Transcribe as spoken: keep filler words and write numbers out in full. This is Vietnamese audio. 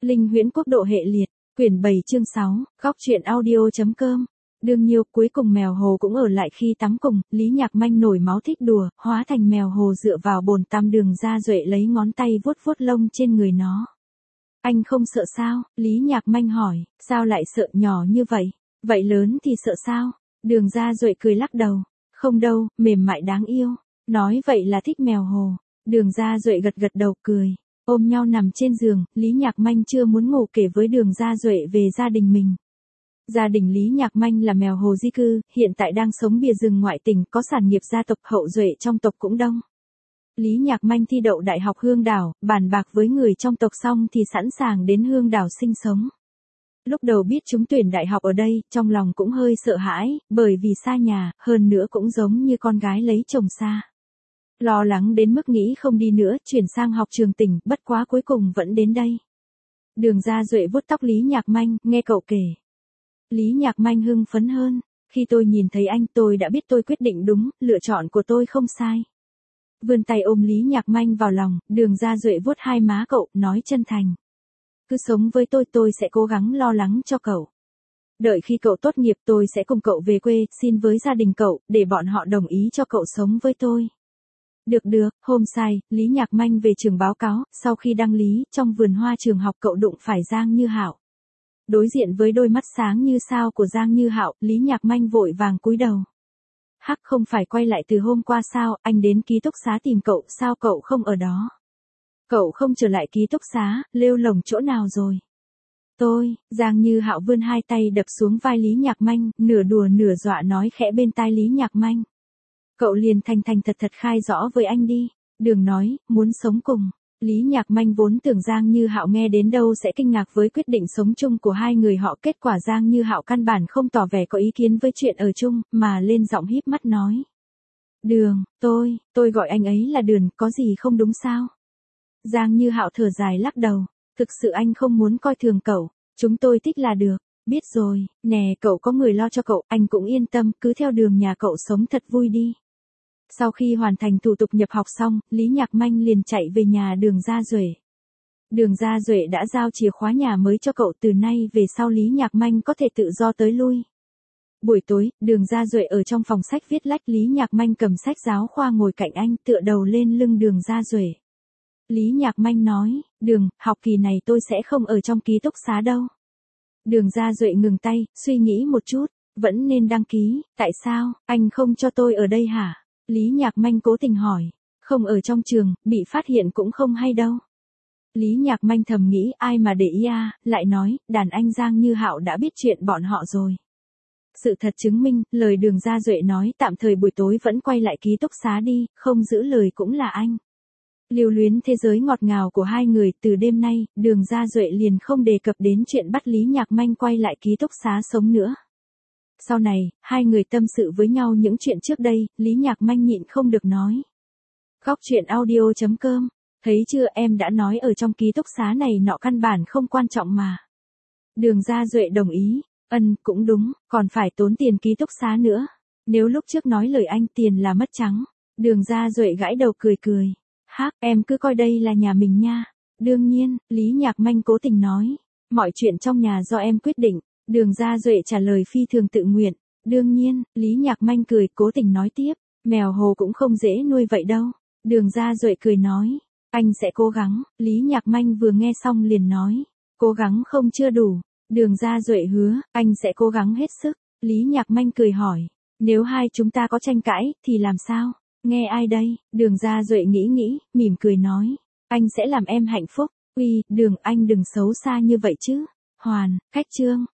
Linh huyễn quốc độ hệ liệt, quyển bảy chương sáu, góc truyện audio.com. Đương nhiêu cuối cùng mèo hồ cũng ở lại khi tắm cùng, Lý Nhạc Manh nổi máu thích đùa, hóa thành mèo hồ dựa vào bồn tắm Đường Gia Duệ lấy ngón tay vuốt vuốt lông trên người nó. Anh không sợ sao? Lý Nhạc Manh hỏi, sao lại sợ nhỏ như vậy? Vậy lớn thì sợ sao? Đường Gia Duệ cười lắc đầu, không đâu, mềm mại đáng yêu. Nói vậy là thích mèo hồ. Đường Gia Duệ gật gật đầu cười. Ôm nhau nằm trên giường, Lý Nhạc Manh chưa muốn ngủ kể với Đường Gia Duệ về gia đình mình. Gia đình Lý Nhạc Manh là mèo hồ di cư, hiện tại đang sống bìa rừng ngoại tỉnh, có sản nghiệp gia tộc hậu duệ trong tộc cũng đông. Lý Nhạc Manh thi đậu Đại học Hương Đảo, bàn bạc với người trong tộc xong thì sẵn sàng đến Hương Đảo sinh sống. Lúc đầu biết trúng tuyển đại học ở đây, trong lòng cũng hơi sợ hãi, bởi vì xa nhà, hơn nữa cũng giống như con gái lấy chồng xa. Lo lắng đến mức nghĩ không đi nữa, chuyển sang học trường tỉnh, bất quá cuối cùng vẫn đến đây. Đường Gia Duệ vuốt tóc Lý Nhạc Manh, nghe cậu kể. Lý Nhạc Manh hưng phấn hơn, khi tôi nhìn thấy anh tôi đã biết tôi quyết định đúng, lựa chọn của tôi không sai. Vươn tay ôm Lý Nhạc Manh vào lòng, Đường Gia Duệ vuốt hai má cậu, nói chân thành. Cứ sống với tôi, tôi sẽ cố gắng lo lắng cho cậu. Đợi khi cậu tốt nghiệp tôi sẽ cùng cậu về quê, xin với gia đình cậu, để bọn họ đồng ý cho cậu sống với tôi. Được được, hôm sai, Lý Nhạc Manh về trường báo cáo, sau khi đăng lý, trong vườn hoa trường học cậu đụng phải Giang Như Hạo. Đối diện với đôi mắt sáng như sao của Giang Như Hạo, Lý Nhạc Manh vội vàng cúi đầu. Hắc, không phải quay lại từ hôm qua sao, anh đến ký túc xá tìm cậu, sao cậu không ở đó? Cậu không trở lại ký túc xá, lêu lồng chỗ nào rồi? Tôi, Giang Như Hạo vươn hai tay đập xuống vai Lý Nhạc Manh, nửa đùa nửa dọa nói khẽ bên tai Lý Nhạc Manh. Cậu liền thành thành thật thật khai rõ với anh đi. Đường nói, muốn sống cùng. Lý Nhạc Manh vốn tưởng Giang Như Hạo nghe đến đâu sẽ kinh ngạc với quyết định sống chung của hai người họ, kết quả Giang Như Hạo căn bản không tỏ vẻ có ý kiến với chuyện ở chung, mà lên giọng híp mắt nói. Đường, tôi, tôi gọi anh ấy là Đường, có gì không đúng sao? Giang Như Hạo thở dài lắc đầu, thực sự anh không muốn coi thường cậu, chúng tôi thích là được. Biết rồi, nè cậu có người lo cho cậu, anh cũng yên tâm, cứ theo Đường nhà cậu sống thật vui đi. Sau khi hoàn thành thủ tục nhập học xong, Lý Nhạc Manh liền chạy về nhà Đường Gia Duệ. Đường Gia Duệ đã giao chìa khóa nhà mới cho cậu, từ nay về sau Lý Nhạc Manh có thể tự do tới lui. Buổi tối, Đường Gia Duệ ở trong phòng sách viết lách, Lý Nhạc Manh cầm sách giáo khoa ngồi cạnh anh, tựa đầu lên lưng Đường Gia Duệ. Lý Nhạc Manh nói, Đường, học kỳ này tôi sẽ không ở trong ký túc xá đâu. Đường Gia Duệ ngừng tay, suy nghĩ một chút, vẫn nên đăng ký, tại sao, anh không cho tôi ở đây hả? Lý Nhạc Manh cố tình hỏi, không ở trong trường, bị phát hiện cũng không hay đâu. Lý Nhạc Manh thầm nghĩ ai mà để ý à, lại nói, đàn anh Giang Như Hạo đã biết chuyện bọn họ rồi. Sự thật chứng minh, lời Đường Gia Duệ nói tạm thời buổi tối vẫn quay lại ký túc xá đi, không giữ lời cũng là anh. Lưu luyến thế giới ngọt ngào của hai người, từ đêm nay, Đường Gia Duệ liền không đề cập đến chuyện bắt Lý Nhạc Manh quay lại ký túc xá sống nữa. Sau này, hai người tâm sự với nhau những chuyện trước đây, Lý Nhạc Manh nhịn không được nói. Góc truyện audio.com, thấy chưa, em đã nói ở trong ký túc xá này nọ căn bản không quan trọng mà. Đường Gia Duệ đồng ý, ân, cũng đúng, còn phải tốn tiền ký túc xá nữa. Nếu lúc trước nói lời anh tiền là mất trắng. Đường Gia Duệ gãi đầu cười cười. Hắc, em cứ coi đây là nhà mình nha. Đương nhiên, Lý Nhạc Manh cố tình nói. Mọi chuyện trong nhà do em quyết định. Đường Gia Duệ trả lời phi thường tự nguyện. Đương nhiên, Lý Nhạc Manh cười cố tình nói tiếp. Mèo hồ cũng không dễ nuôi vậy đâu. Đường Gia Duệ cười nói. Anh sẽ cố gắng. Lý Nhạc Manh vừa nghe xong liền nói. Cố gắng không chưa đủ. Đường Gia Duệ hứa, anh sẽ cố gắng hết sức. Lý Nhạc Manh cười hỏi. Nếu hai chúng ta có tranh cãi, thì làm sao? Nghe ai đây? Đường Gia Duệ nghĩ nghĩ, mỉm cười nói. Anh sẽ làm em hạnh phúc. Uy, Đường, anh đừng xấu xa như vậy chứ. Hoàn, cách chương.